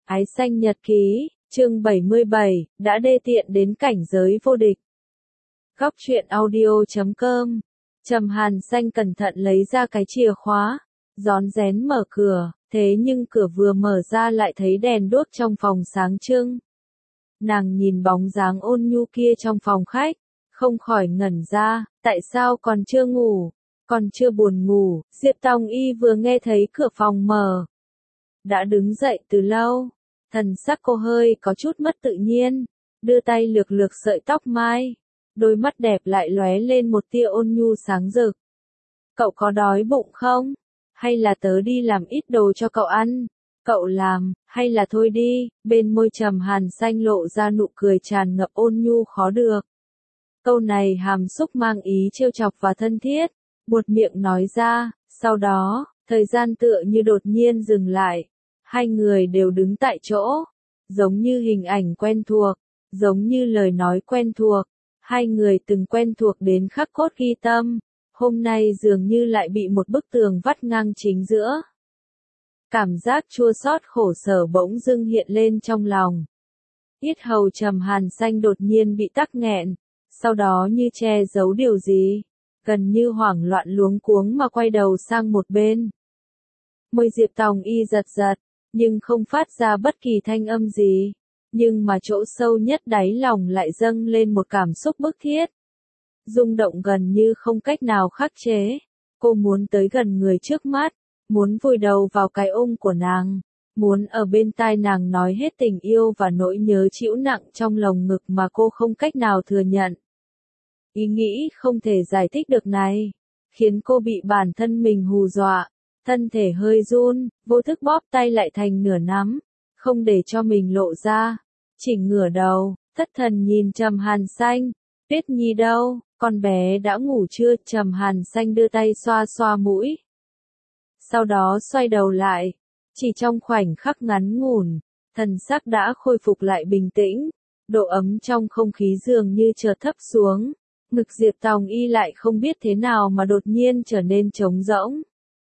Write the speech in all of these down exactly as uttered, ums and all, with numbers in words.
Ái xanh nhật ký, chương bảy mươi bảy, đã đê tiện đến cảnh giới vô địch. Góc truyện audio chấm com. Trầm Hàn Xanh cẩn thận lấy ra cái chìa khóa, rón rén mở cửa, thế nhưng cửa vừa mở ra lại thấy đèn đuốc trong phòng sáng trưng. Nàng nhìn bóng dáng ôn nhu kia trong phòng khách, không khỏi ngẩn ra, tại sao còn chưa ngủ, còn chưa buồn ngủ. Diệp Tòng Y vừa nghe thấy cửa phòng mở, đã đứng dậy từ lâu, thần sắc cô hơi có chút mất tự nhiên, đưa tay lược lược sợi tóc mai, đôi mắt đẹp lại lóe lên một tia ôn nhu sáng rực. Cậu có đói bụng không? Hay là tớ đi làm ít đồ cho cậu ăn? Cậu làm, hay là thôi đi? Bên môi Trầm Hàn Xanh lộ ra nụ cười tràn ngập ôn nhu khó được. Câu này hàm xúc mang ý trêu chọc và thân thiết, buột miệng nói ra, sau đó, thời gian tựa như đột nhiên dừng lại. Hai người đều đứng tại chỗ, giống như hình ảnh quen thuộc, giống như lời nói quen thuộc. Hai người từng quen thuộc đến khắc cốt ghi tâm, hôm nay dường như lại bị một bức tường vắt ngang chính giữa. Cảm giác chua xót khổ sở bỗng dưng hiện lên trong lòng. Yết hầu Trầm Hàn Xanh đột nhiên bị tắc nghẹn, sau đó như che giấu điều gì, gần như hoảng loạn luống cuống mà quay đầu sang một bên. Môi Diệp Tòng Y giật giật, nhưng không phát ra bất kỳ thanh âm gì, nhưng mà chỗ sâu nhất đáy lòng lại dâng lên một cảm xúc bức thiết. Rung động gần như không cách nào khắc chế, cô muốn tới gần người trước mắt, muốn vùi đầu vào cái ôm của nàng, muốn ở bên tai nàng nói hết tình yêu và nỗi nhớ trĩu nặng trong lồng ngực mà cô không cách nào thừa nhận. Ý nghĩ không thể giải thích được này, khiến cô bị bản thân mình hù dọa. Thân thể hơi run, vô thức bóp tay lại thành nửa nắm, không để cho mình lộ ra, chỉnh ngửa đầu, thất thần nhìn Trầm Hàn Xanh. Tuyết Nhi đâu, con bé đã ngủ chưa? Trầm Hàn Xanh đưa tay xoa xoa mũi, sau đó xoay đầu lại, chỉ trong khoảnh khắc ngắn ngủn, thần sắc đã khôi phục lại bình tĩnh, độ ấm trong không khí dường như chợt thấp xuống, ngực Diệp Tòng Y lại không biết thế nào mà đột nhiên trở nên trống rỗng.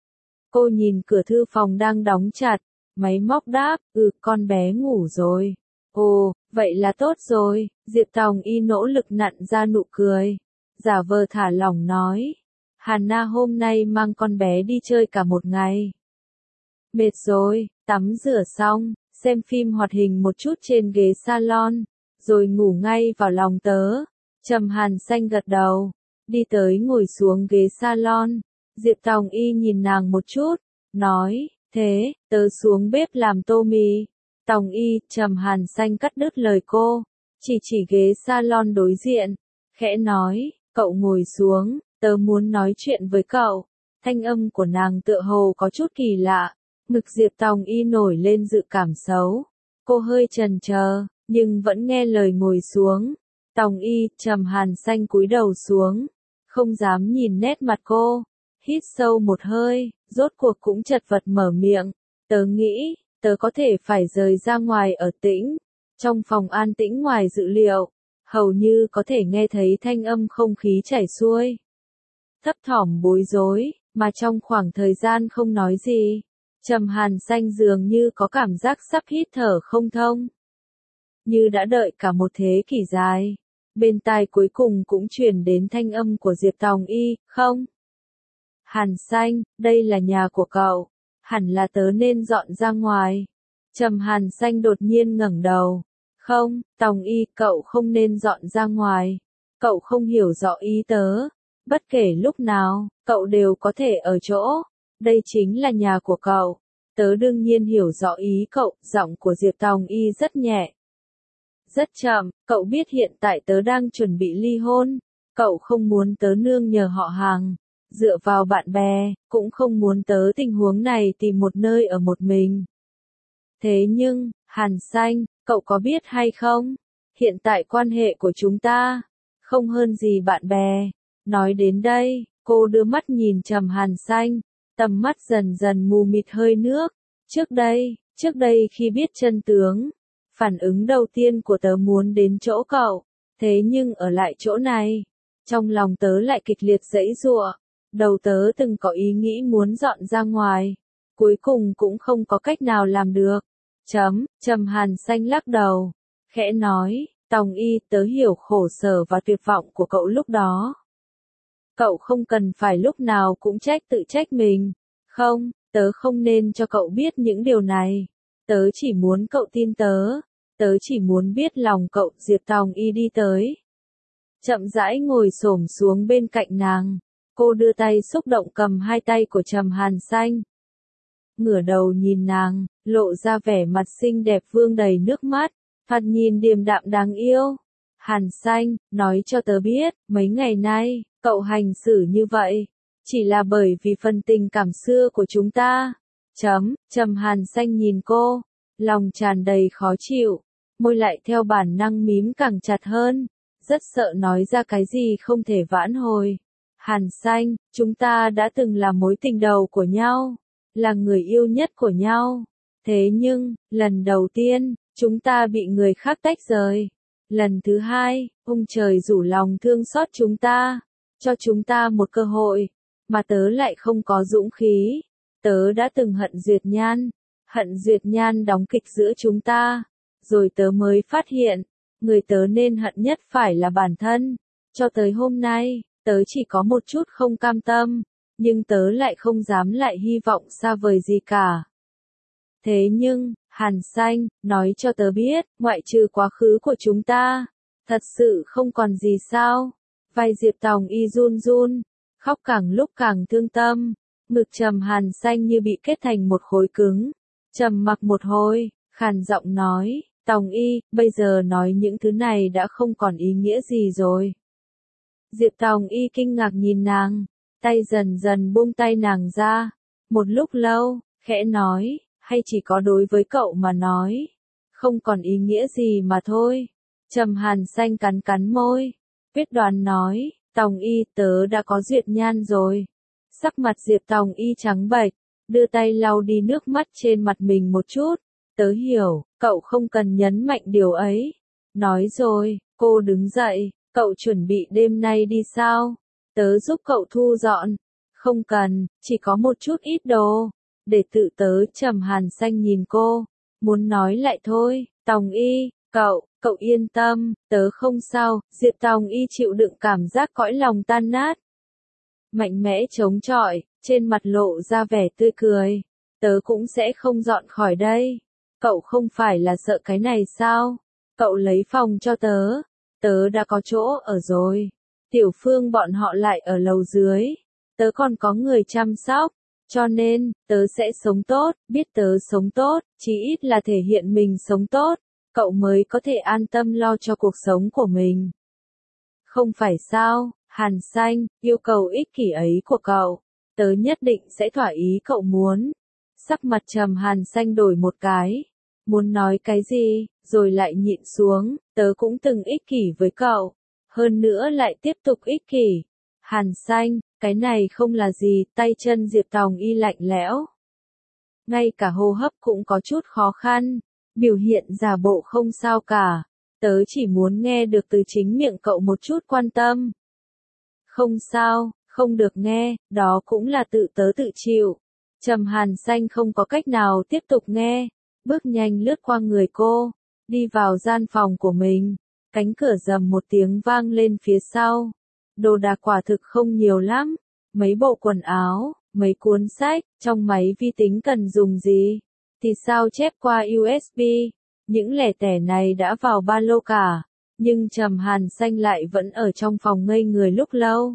Cô nhìn cửa thư phòng đang đóng chặt, máy móc đáp, ừ, con bé ngủ rồi. Ồ, vậy là tốt rồi. Diệp Tòng Y nỗ lực nặn ra nụ cười, giả vờ thả lỏng nói, Hàn Na hôm nay mang con bé đi chơi cả một ngày. Mệt rồi, tắm rửa xong, xem phim hoạt hình một chút trên ghế salon, rồi ngủ ngay vào lòng tớ. Trầm Hàn Xanh gật đầu, đi tới ngồi xuống ghế salon. Diệp Tòng Y nhìn nàng một chút, nói, thế, tớ xuống bếp làm tô mì. Tòng Y, Trầm Hàn Xanh cắt đứt lời cô, chỉ chỉ ghế salon đối diện, khẽ nói, cậu ngồi xuống, tớ muốn nói chuyện với cậu. Thanh âm của nàng tựa hồ có chút kỳ lạ, ngực Diệp Tòng Y nổi lên dự cảm xấu. Cô hơi chần chờ, nhưng vẫn nghe lời ngồi xuống. Tòng Y, Trầm Hàn Xanh cúi đầu xuống, không dám nhìn nét mặt cô. Hít sâu một hơi, rốt cuộc cũng chật vật mở miệng, tớ nghĩ, tớ có thể phải rời ra ngoài ở tĩnh. Trong phòng an tĩnh ngoài dự liệu, hầu như có thể nghe thấy thanh âm không khí chảy xuôi. Thấp thỏm bối rối, mà trong khoảng thời gian không nói gì, Trầm Hàn Xanh dường như có cảm giác sắp hít thở không thông. Như đã đợi cả một thế kỷ dài, bên tai cuối cùng cũng truyền đến thanh âm của Diệp Tòng Y, không? Hàn Xanh, đây là nhà của cậu, hẳn là tớ nên dọn ra ngoài. Trầm Hàn Xanh đột nhiên ngẩng đầu. Không, Tòng Y, cậu không nên dọn ra ngoài. Cậu không hiểu rõ ý tớ. Bất kể lúc nào, cậu đều có thể ở chỗ. Đây chính là nhà của cậu. Tớ đương nhiên hiểu rõ ý cậu. Giọng của Diệp Tòng Y rất nhẹ, rất chậm. Cậu biết hiện tại tớ đang chuẩn bị ly hôn. Cậu không muốn tớ nương nhờ họ hàng, dựa vào bạn bè, cũng không muốn tớ tình huống này tìm một nơi ở một mình. Thế nhưng, Hàn Xanh, cậu có biết hay không? Hiện tại quan hệ của chúng ta, không hơn gì bạn bè. Nói đến đây, cô đưa mắt nhìn Trầm Hàn Xanh, tầm mắt dần dần mù mịt hơi nước. Trước đây, trước đây khi biết chân tướng, phản ứng đầu tiên của tớ muốn đến chỗ cậu. Thế nhưng ở lại chỗ này, trong lòng tớ lại kịch liệt giãy giụa. Đầu tớ từng có ý nghĩ muốn dọn ra ngoài, cuối cùng cũng không có cách nào làm được. Chấm, Trầm Hàn Xanh lắc đầu, khẽ nói, Tòng Y, tớ hiểu khổ sở và tuyệt vọng của cậu lúc đó. Cậu không cần phải lúc nào cũng trách tự trách mình. Không, tớ không nên cho cậu biết những điều này. Tớ chỉ muốn cậu tin tớ. Tớ chỉ muốn biết lòng cậu. Diệp Tòng Y đi tới. Chậm rãi ngồi xổm xuống bên cạnh nàng. Cô đưa tay xúc động cầm hai tay của Trầm Hàn Xanh. Ngửa đầu nhìn nàng, lộ ra vẻ mặt xinh đẹp vương đầy nước mắt. Thoạt nhìn điềm đạm đáng yêu. Hàn Xanh, nói cho tớ biết, mấy ngày nay, cậu hành xử như vậy, chỉ là bởi vì phần tình cảm xưa của chúng ta. Chấm, Trầm Hàn Xanh nhìn cô, lòng tràn đầy khó chịu, môi lại theo bản năng mím càng chặt hơn, rất sợ nói ra cái gì không thể vãn hồi. Hàn Xanh, chúng ta đã từng là mối tình đầu của nhau, là người yêu nhất của nhau. Thế nhưng, lần đầu tiên, chúng ta bị người khác tách rời. Lần thứ hai, ông trời rủ lòng thương xót chúng ta, cho chúng ta một cơ hội, mà tớ lại không có dũng khí. Tớ đã từng hận Duyệt Nhan, hận Duyệt Nhan đóng kịch giữa chúng ta, rồi tớ mới phát hiện, người tớ nên hận nhất phải là bản thân. Cho tới hôm nay, tớ chỉ có một chút không cam tâm, nhưng tớ lại không dám lại hy vọng xa vời gì cả. Thế nhưng, Hàn Xanh, nói cho tớ biết, ngoại trừ quá khứ của chúng ta, thật sự không còn gì sao? Vai Diệp Tòng Y run run, khóc càng lúc càng thương tâm, ngực Trầm Hàn Xanh như bị kết thành một khối cứng. Trầm mặc một hồi, khàn giọng nói, Tòng Y, bây giờ nói những thứ này đã không còn ý nghĩa gì rồi. Diệp Tòng Y kinh ngạc nhìn nàng, tay dần dần buông tay nàng ra, một lúc lâu, khẽ nói, hay chỉ có đối với cậu mà nói, không còn ý nghĩa gì mà thôi. Trầm Hàn Xanh cắn cắn môi, quyết đoán nói, Tòng Y, tớ đã có Duyệt Nhan rồi. Sắc mặt Diệp Tòng Y trắng bệch, đưa tay lau đi nước mắt trên mặt mình một chút. Tớ hiểu, cậu không cần nhấn mạnh điều ấy. Nói rồi, cô đứng dậy, cậu chuẩn bị đêm nay đi sao? Tớ giúp cậu thu dọn. Không cần, chỉ có một chút ít đồ. Để tự tớ. Trầm Hàn Xanh nhìn cô, muốn nói lại thôi. Tòng Y, cậu, cậu yên tâm, tớ không sao. Diệp Tòng Y chịu đựng cảm giác cõi lòng tan nát, mạnh mẽ chống chọi, trên mặt lộ ra vẻ tươi cười. Tớ cũng sẽ không dọn khỏi đây. Cậu không phải là sợ cái này sao? Cậu lấy phòng cho tớ. Tớ đã có chỗ ở rồi. Tiểu Phương bọn họ lại ở lầu dưới. Tớ còn có người chăm sóc. Cho nên, tớ sẽ sống tốt, biết tớ sống tốt, chí ít là thể hiện mình sống tốt. Cậu mới có thể an tâm lo cho cuộc sống của mình. Không phải sao, Hàn Xanh, yêu cầu ích kỷ ấy của cậu, tớ nhất định sẽ thỏa ý cậu muốn. Sắc mặt Trầm Hàn Xanh đổi một cái, muốn nói cái gì, rồi lại nhịn xuống, tớ cũng từng ích kỷ với cậu, hơn nữa lại tiếp tục ích kỷ. Hàn Xanh, cái này không là gì, tay chân Diệp Tòng Y lạnh lẽo. Ngay cả hô hấp cũng có chút khó khăn, biểu hiện giả bộ không sao cả, tớ chỉ muốn nghe được từ chính miệng cậu một chút quan tâm. Không sao, không được nghe, đó cũng là tự tớ tự chịu. Trầm Hàn Xanh không có cách nào tiếp tục nghe, bước nhanh lướt qua người cô, đi vào gian phòng của mình, cánh cửa rầm một tiếng vang lên phía sau. Đồ đạc quả thực không nhiều lắm, mấy bộ quần áo, mấy cuốn sách, trong máy vi tính cần dùng gì, thì sao chép qua u ét bê, những lẻ tẻ này đã vào ba lô cả. Nhưng Trầm Hàn Xanh lại vẫn ở trong phòng ngây người lúc lâu.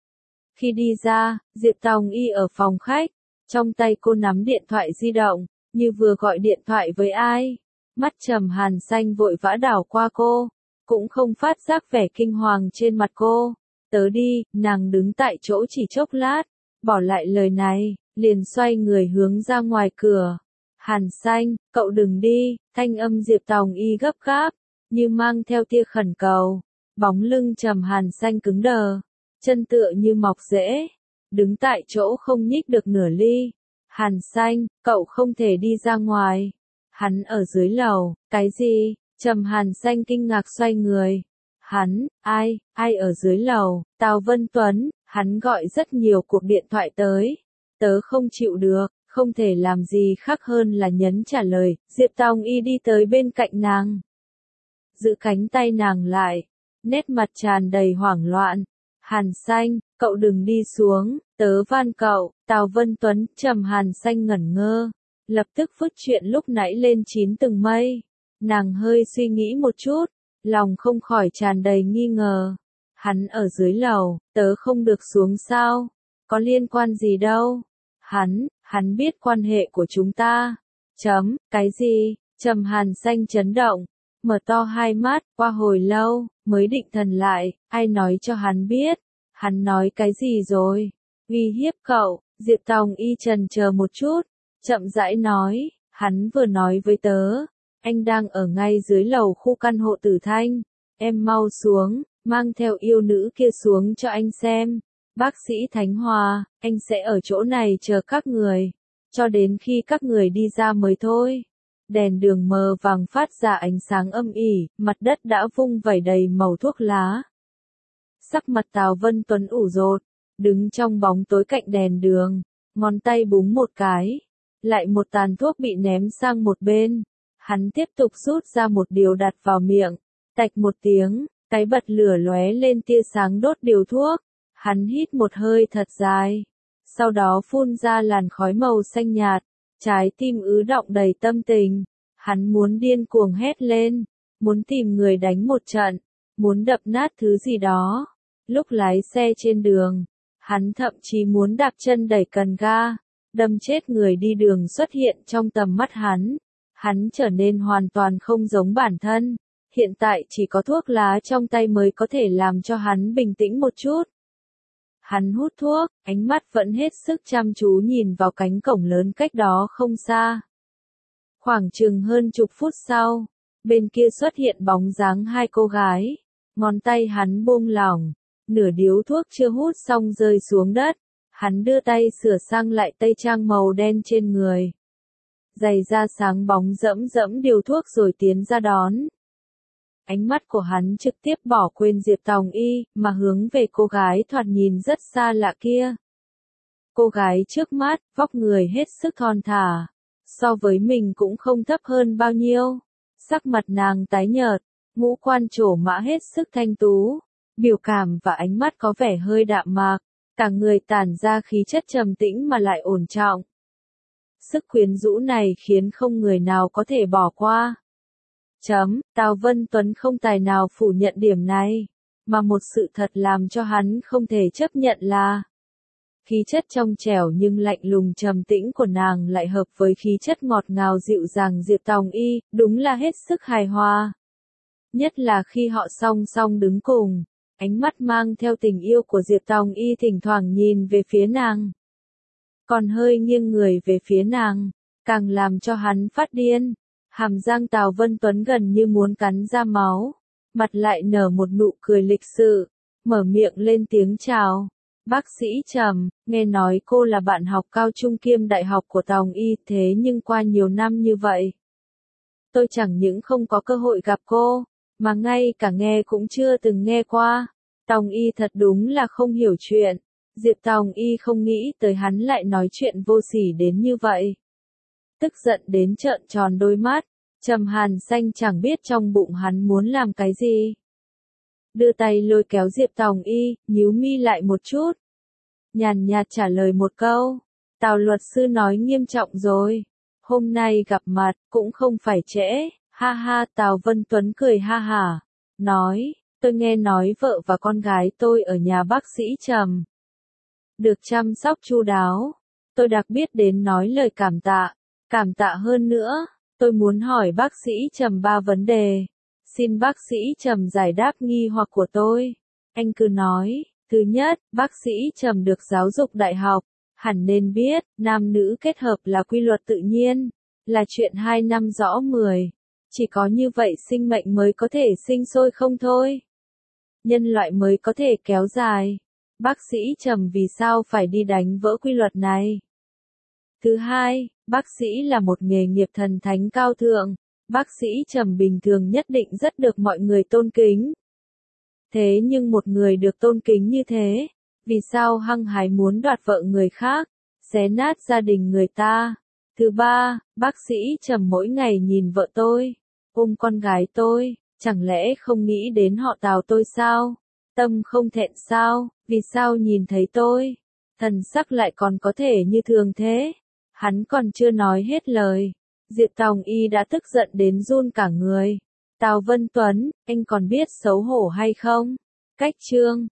Khi đi ra, Diệp Tòng Y ở phòng khách, trong tay cô nắm điện thoại di động, như vừa gọi điện thoại với ai. Mắt Trầm Hàn Xanh vội vã đảo qua cô, cũng không phát giác vẻ kinh hoàng trên mặt cô. Tớ đi, nàng đứng tại chỗ chỉ chốc lát, bỏ lại lời này, liền xoay người hướng ra ngoài cửa. Hàn Xanh, cậu đừng đi, thanh âm Diệp Tòng Y gấp gáp, như mang theo tia khẩn cầu. Bóng lưng Trầm Hàn Xanh cứng đờ, chân tựa như mọc rễ, đứng tại chỗ không nhích được nửa ly. Hàn Xanh, cậu không thể đi ra ngoài. Hắn ở dưới lầu. Cái gì? Trầm Hàn Xanh kinh ngạc xoay người. Hắn, ai, ai ở dưới lầu? Tào Vân Tuấn, hắn gọi rất nhiều cuộc điện thoại tới. Tớ không chịu được, không thể làm gì khác hơn là nhấn trả lời. Diệp Tòng Y đi tới bên cạnh nàng, giữ cánh tay nàng lại, nét mặt tràn đầy hoảng loạn. Hàn Xanh, cậu đừng đi xuống, tớ van cậu. Tào Vân Tuấn, trầm Hàn Xanh ngẩn ngơ, lập tức vứt chuyện lúc nãy lên chín tầng mây. Nàng hơi suy nghĩ một chút, lòng không khỏi tràn đầy nghi ngờ. Hắn ở dưới lầu, tớ không được xuống sao? Có liên quan gì đâu? Hắn, hắn biết quan hệ của chúng ta. Chấm, cái gì? Trầm Hàn Xanh chấn động, mở to hai mắt, qua hồi lâu, mới định thần lại, ai nói cho hắn biết? Hắn nói cái gì rồi? Uy hiếp cậu. Diệp Tòng Y trần chờ một chút, chậm rãi nói, hắn vừa nói với tớ, anh đang ở ngay dưới lầu khu căn hộ Tử Thanh, em mau xuống, mang theo yêu nữ kia xuống cho anh xem. Bác sĩ Thánh Hòa, anh sẽ ở chỗ này chờ các người, cho đến khi các người đi ra mới thôi. Đèn đường mờ vàng phát ra ánh sáng âm ỉ, mặt đất đã vung vẩy đầy màu thuốc lá. Sắc mặt Tào Vân Tuấn ủ rột, đứng trong bóng tối cạnh đèn đường, ngón tay búng một cái, lại một tàn thuốc bị ném sang một bên. Hắn tiếp tục rút ra một điều đặt vào miệng, tạch một tiếng, cái bật lửa lóe lên tia sáng đốt điều thuốc. Hắn hít một hơi thật dài, sau đó phun ra làn khói màu xanh nhạt, trái tim ứ động đầy tâm tình. Hắn muốn điên cuồng hét lên, muốn tìm người đánh một trận, muốn đập nát thứ gì đó. Lúc lái xe trên đường, hắn thậm chí muốn đạp chân đẩy cần ga, đâm chết người đi đường xuất hiện trong tầm mắt hắn. Hắn trở nên hoàn toàn không giống bản thân. Hiện tại chỉ có thuốc lá trong tay mới có thể làm cho hắn bình tĩnh một chút. Hắn hút thuốc, ánh mắt vẫn hết sức chăm chú nhìn vào cánh cổng lớn cách đó không xa. Khoảng chừng hơn chục phút sau, bên kia xuất hiện bóng dáng hai cô gái. Ngón tay hắn buông lỏng, nửa điếu thuốc chưa hút xong rơi xuống đất. Hắn đưa tay sửa sang lại tây trang màu đen trên người. Giày da sáng bóng dẫm dẫm điều thuốc rồi tiến ra đón. Ánh mắt của hắn trực tiếp bỏ quên Diệp Tòng Y, mà hướng về cô gái thoạt nhìn rất xa lạ kia. Cô gái trước mắt, vóc người hết sức thon thả, so với mình cũng không thấp hơn bao nhiêu. Sắc mặt nàng tái nhợt, ngũ quan trổ mã hết sức thanh tú, biểu cảm và ánh mắt có vẻ hơi đạm mạc, cả người tản ra khí chất trầm tĩnh mà lại ổn trọng. Sức quyến rũ này khiến không người nào có thể bỏ qua. Chấm, Tào Vân Tuấn không tài nào phủ nhận điểm này, mà một sự thật làm cho hắn không thể chấp nhận là khí chất trong trẻo nhưng lạnh lùng trầm tĩnh của nàng lại hợp với khí chất ngọt ngào dịu dàng Diệp Tòng Y, đúng là hết sức hài hòa. Nhất là khi họ song song đứng cùng, ánh mắt mang theo tình yêu của Diệp Tòng Y thỉnh thoảng nhìn về phía nàng, còn hơi nghiêng người về phía nàng, càng làm cho hắn phát điên. Hàm răng Tào Vân Tuấn gần như muốn cắn ra máu, mặt lại nở một nụ cười lịch sự, mở miệng lên tiếng chào. Bác sĩ Trầm, nghe nói cô là bạn học cao trung kiêm đại học của Tòng Y, thế nhưng qua nhiều năm như vậy, tôi chẳng những không có cơ hội gặp cô, mà ngay cả nghe cũng chưa từng nghe qua. Tòng Y thật đúng là không hiểu chuyện. Diệp Tòng Y không nghĩ tới hắn lại nói chuyện vô sỉ đến như vậy. Tức giận đến trợn tròn đôi mắt, Trầm Hàn Xanh chẳng biết trong bụng hắn muốn làm cái gì. Đưa tay lôi kéo Diệp Tòng Y, nhíu mi lại một chút. Nhàn nhạt trả lời một câu, Tào luật sư nói nghiêm trọng rồi. Hôm nay gặp mặt, cũng không phải trễ, ha ha. Tào Vân Tuấn cười ha hả, nói, tôi nghe nói vợ và con gái tôi ở nhà bác sĩ Trầm được chăm sóc chu đáo. Tôi đặc biệt đến nói lời cảm tạ. Cảm tạ hơn nữa, tôi muốn hỏi bác sĩ Trầm ba vấn đề. Xin bác sĩ Trầm giải đáp nghi hoặc của tôi. Anh cứ nói. Thứ nhất, bác sĩ Trầm được giáo dục đại học, hẳn nên biết, nam nữ kết hợp là quy luật tự nhiên, là chuyện hai năm rõ mười. Chỉ có như vậy sinh mệnh mới có thể sinh sôi không thôi. Nhân loại mới có thể kéo dài. Bác sĩ Trầm vì sao phải đi đánh vỡ quy luật này? Thứ hai, bác sĩ là một nghề nghiệp thần thánh cao thượng. Bác sĩ Trầm bình thường nhất định rất được mọi người tôn kính. Thế nhưng một người được tôn kính như thế, vì sao hăng hái muốn đoạt vợ người khác? xé nát gia đình người ta. Thứ ba, bác sĩ Trầm mỗi ngày nhìn vợ tôi, ôm con gái tôi, chẳng lẽ không nghĩ đến họ Tào tôi sao? Tâm không thẹn sao? Vì sao nhìn thấy tôi, thần sắc lại còn có thể như thường thế? Hắn còn chưa nói hết lời, Diệp Tòng Y đã tức giận đến run cả người. Tào Vân Tuấn, anh còn biết xấu hổ hay không? Cách chương